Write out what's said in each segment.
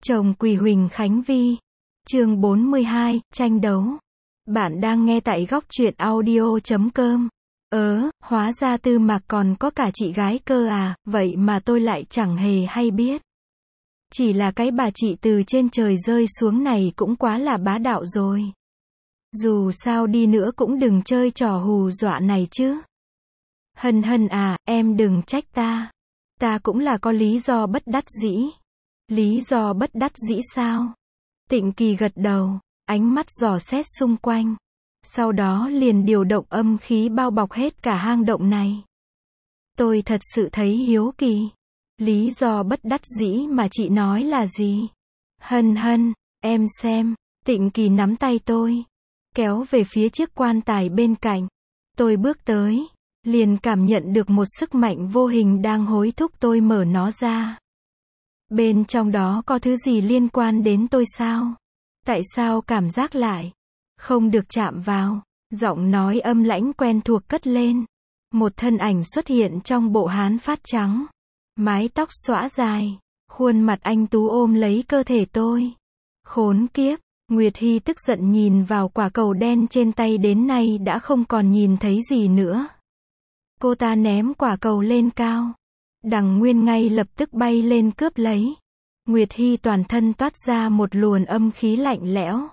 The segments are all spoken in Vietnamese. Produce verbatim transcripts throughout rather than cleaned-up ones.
Chồng Quỳ Huỳnh Khánh Vi. Chương bốn mươi hai, tranh đấu. Bạn đang nghe tại góc truyện audio chấm com. Ớ, hóa ra Tư Mạc còn có cả chị gái cơ à, vậy mà tôi lại chẳng hề hay biết. Chỉ là cái bà chị từ trên trời rơi xuống này cũng quá là bá đạo rồi. Dù sao đi nữa cũng đừng chơi trò hù dọa này chứ. Hân Hân à, em đừng trách ta. Ta cũng là có lý do bất đắc dĩ. Lý do bất đắc dĩ sao? Tịnh Kỳ gật đầu, ánh mắt dò xét xung quanh. Sau đó liền điều động âm khí bao bọc hết cả hang động này. Tôi thật sự thấy hiếu kỳ. Lý do bất đắc dĩ mà chị nói là gì? Hân Hân, em xem. Tịnh Kỳ nắm tay tôi, kéo về phía chiếc quan tài bên cạnh. Tôi bước tới, liền cảm nhận được một sức mạnh vô hình đang hối thúc tôi mở nó ra. Bên trong đó có thứ gì liên quan đến tôi sao? Tại sao cảm giác lại không được chạm vào? Giọng nói âm lãnh quen thuộc cất lên. Một thân ảnh xuất hiện trong bộ hán phát trắng, mái tóc xõa dài, khuôn mặt anh tú ôm lấy cơ thể tôi. Khốn kiếp, Nguyệt Hy tức giận nhìn vào quả cầu đen trên tay đến nay đã không còn nhìn thấy gì nữa. Cô ta ném quả cầu lên cao. Đằng Nguyên ngay lập tức bay lên cướp lấy. Nguyệt Hy toàn thân toát ra một luồng âm khí lạnh lẽo,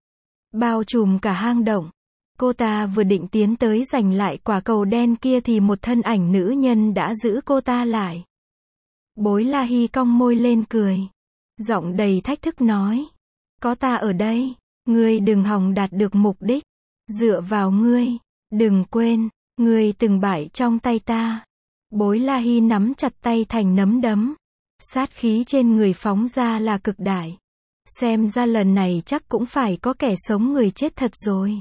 bao trùm cả hang động. Cô ta vừa định tiến tới giành lại quả cầu đen kia thì một thân ảnh nữ nhân đã giữ cô ta lại. Bối La Hy cong môi lên cười, giọng đầy thách thức nói: có ta ở đây, ngươi đừng hòng đạt được mục đích. Dựa vào ngươi, đừng quên, ngươi từng bại trong tay ta. Bối La Hy nắm chặt tay thành nắm đấm. Sát khí trên người phóng ra là cực đại. Xem ra lần này chắc cũng phải có kẻ sống người chết thật rồi.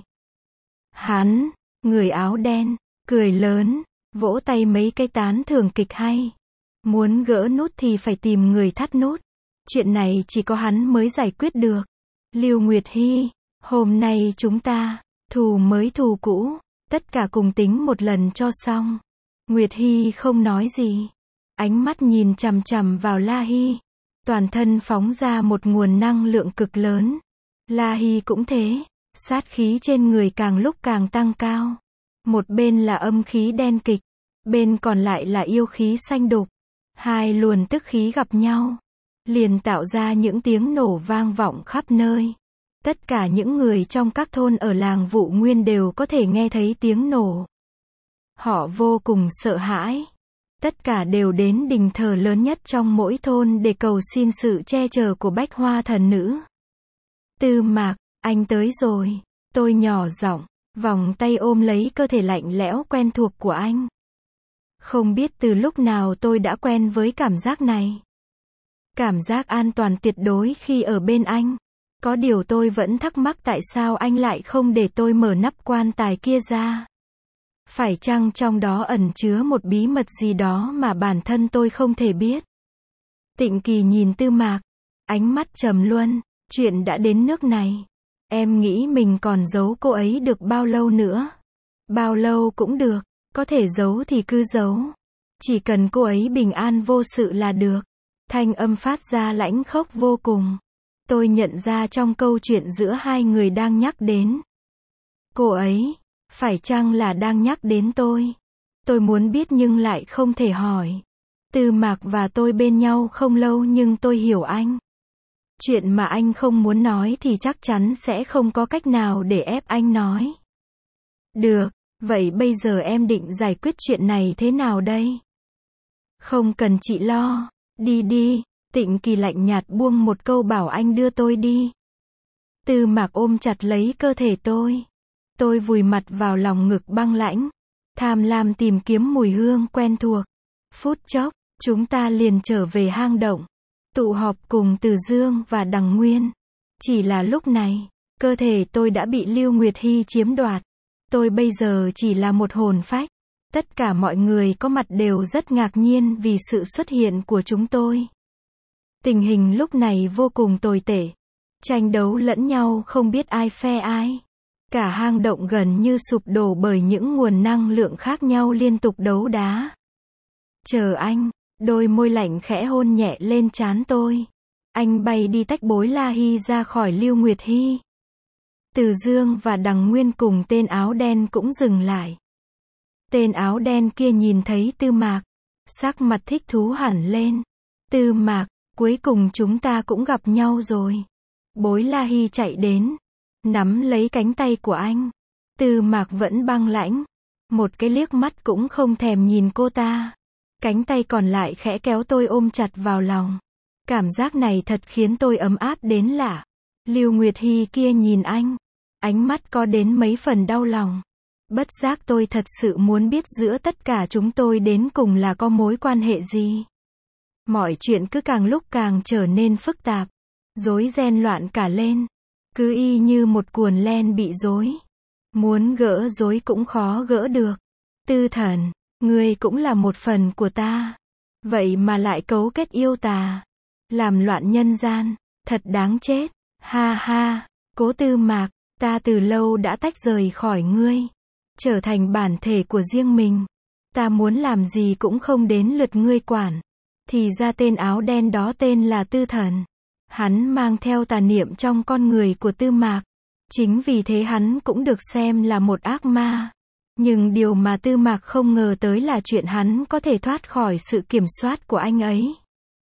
Hắn, người áo đen, cười lớn, vỗ tay mấy cái tán thưởng kịch hay. Muốn gỡ nút thì phải tìm người thắt nút. Chuyện này chỉ có hắn mới giải quyết được. Lưu Nguyệt Hy, hôm nay chúng ta, thù mới thù cũ, tất cả cùng tính một lần cho xong. Nguyệt Hy không nói gì. Ánh mắt nhìn chằm chằm vào La Hy. Toàn thân phóng ra một nguồn năng lượng cực lớn. La Hy cũng thế. Sát khí trên người càng lúc càng tăng cao. Một bên là âm khí đen kịch, bên còn lại là yêu khí xanh đục. Hai luồng tức khí gặp nhau, liền tạo ra những tiếng nổ vang vọng khắp nơi. Tất cả những người trong các thôn ở làng Vụ Nguyên đều có thể nghe thấy tiếng nổ. Họ vô cùng sợ hãi. Tất cả đều đến đình thờ lớn nhất trong mỗi thôn để cầu xin sự che chở của Bách Hoa thần nữ. Tư Mạc, anh tới rồi. Tôi nhỏ giọng, vòng tay ôm lấy cơ thể lạnh lẽo quen thuộc của anh. Không biết từ lúc nào tôi đã quen với cảm giác này. Cảm giác an toàn tuyệt đối khi ở bên anh. Có điều tôi vẫn thắc mắc tại sao anh lại không để tôi mở nắp quan tài kia ra. Phải chăng trong đó ẩn chứa một bí mật gì đó mà bản thân tôi không thể biết? Tịnh Kỳ nhìn Tư Mạc, ánh mắt trầm luân. Chuyện đã đến nước này, em nghĩ mình còn giấu cô ấy được bao lâu nữa? Bao lâu cũng được, có thể giấu thì cứ giấu. Chỉ cần cô ấy bình an vô sự là được. Thanh âm phát ra lãnh khốc vô cùng. Tôi nhận ra trong câu chuyện giữa hai người đang nhắc đến cô ấy. Phải chăng là đang nhắc đến tôi? Tôi muốn biết nhưng lại không thể hỏi. Tư Mạc và tôi bên nhau không lâu nhưng tôi hiểu anh. Chuyện mà anh không muốn nói thì chắc chắn sẽ không có cách nào để ép anh nói. Được, vậy bây giờ em định giải quyết chuyện này thế nào đây? Không cần chị lo, đi đi. Tịnh Kỳ lạnh nhạt buông một câu bảo anh đưa tôi đi. Tư Mạc ôm chặt lấy cơ thể tôi. Tôi vùi mặt vào lòng ngực băng lãnh, tham lam tìm kiếm mùi hương quen thuộc. Phút chốc, chúng ta liền trở về hang động, tụ họp cùng Từ Dương và Đằng Nguyên. Chỉ là lúc này, cơ thể tôi đã bị Lưu Nguyệt Hy chiếm đoạt. Tôi bây giờ chỉ là một hồn phách. Tất cả mọi người có mặt đều rất ngạc nhiên vì sự xuất hiện của chúng tôi. Tình hình lúc này vô cùng tồi tệ. Tranh đấu lẫn nhau không biết ai phe ai. Cả hang động gần như sụp đổ bởi những nguồn năng lượng khác nhau liên tục đấu đá. Chờ anh, đôi môi lạnh khẽ hôn nhẹ lên trán tôi. Anh bay đi tách Bối La Hy ra khỏi Lưu Nguyệt Hy. Từ Dương và Đằng Nguyên cùng tên áo đen cũng dừng lại. Tên áo đen kia nhìn thấy Tư Mạc, sắc mặt thích thú hẳn lên. Tư Mạc, cuối cùng chúng ta cũng gặp nhau rồi. Bối La Hy chạy đến, nắm lấy cánh tay của anh. Tư Mạc vẫn băng lãnh, một cái liếc mắt cũng không thèm nhìn cô ta. Cánh tay còn lại khẽ kéo tôi ôm chặt vào lòng. Cảm giác này thật khiến tôi ấm áp đến lạ. Lưu Nguyệt Hy kia nhìn anh, ánh mắt có đến mấy phần đau lòng. Bất giác tôi thật sự muốn biết giữa tất cả chúng tôi đến cùng là có mối quan hệ gì. Mọi chuyện cứ càng lúc càng trở nên phức tạp, rối ren loạn cả lên, cứ y như một cuộn len bị rối. Muốn gỡ rối cũng khó gỡ được. Tư Thần, ngươi cũng là một phần của ta. Vậy mà lại cấu kết yêu tà, làm loạn nhân gian, thật đáng chết. Ha ha, Cố Tư Mạc, ta từ lâu đã tách rời khỏi ngươi, trở thành bản thể của riêng mình. Ta muốn làm gì cũng không đến lượt ngươi quản. Thì ra tên áo đen đó tên là Tư Thần. Hắn mang theo tà niệm trong con người của Tư Mạc. Chính vì thế hắn cũng được xem là một ác ma. Nhưng điều mà Tư Mạc không ngờ tới là chuyện hắn có thể thoát khỏi sự kiểm soát của anh ấy.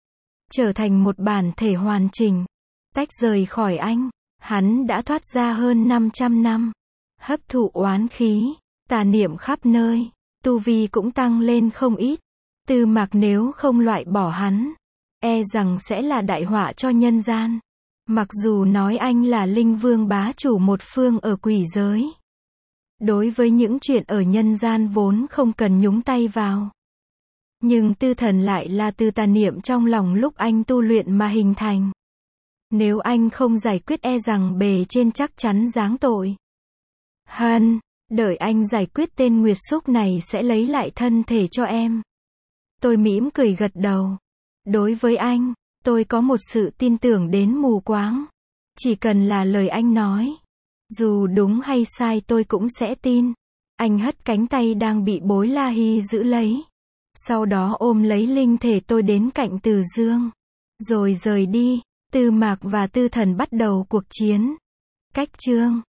Trở thành một bản thể hoàn chỉnh. Tách rời khỏi anh. Hắn đã thoát ra hơn năm trăm năm. Hấp thụ oán khí, tà niệm khắp nơi. Tu vi cũng tăng lên không ít. Tư Mạc nếu không loại bỏ hắn, e rằng sẽ là đại họa cho nhân gian. Mặc dù nói anh là linh vương bá chủ một phương ở quỷ giới. Đối với những chuyện ở nhân gian vốn không cần nhúng tay vào. Nhưng Tư Thần lại là từ tà niệm trong lòng lúc anh tu luyện mà hình thành. Nếu anh không giải quyết e rằng bề trên chắc chắn giáng tội. Hân, đợi anh giải quyết tên Nguyệt Xúc này sẽ lấy lại thân thể cho em. Tôi mỉm cười gật đầu. Đối với anh, tôi có một sự tin tưởng đến mù quáng. Chỉ cần là lời anh nói, dù đúng hay sai tôi cũng sẽ tin. Anh hất cánh tay đang bị Bối La Hy giữ lấy. Sau đó ôm lấy linh thể tôi đến cạnh Từ Dương. Rồi rời đi. Tư Mạc và Tư Thần bắt đầu cuộc chiến. Cách chương